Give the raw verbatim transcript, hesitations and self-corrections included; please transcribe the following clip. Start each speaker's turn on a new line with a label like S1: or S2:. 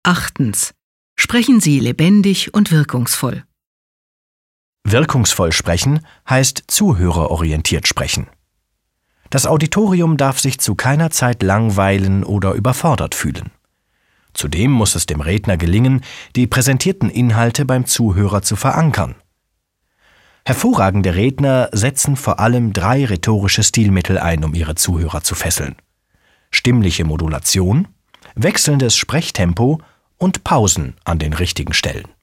S1: Achtens. Sprechen Sie lebendig und wirkungsvoll.
S2: Wirkungsvoll sprechen heißt zuhörerorientiert sprechen. Das Auditorium darf sich zu keiner Zeit langweilen oder überfordert fühlen. Zudem muss es dem Redner gelingen, die präsentierten Inhalte beim Zuhörer zu verankern. Hervorragende Redner setzen vor allem drei rhetorische Stilmittel ein, um ihre Zuhörer zu fesseln: stimmliche Modulation, wechselndes Sprechtempo und Pausen an den richtigen Stellen.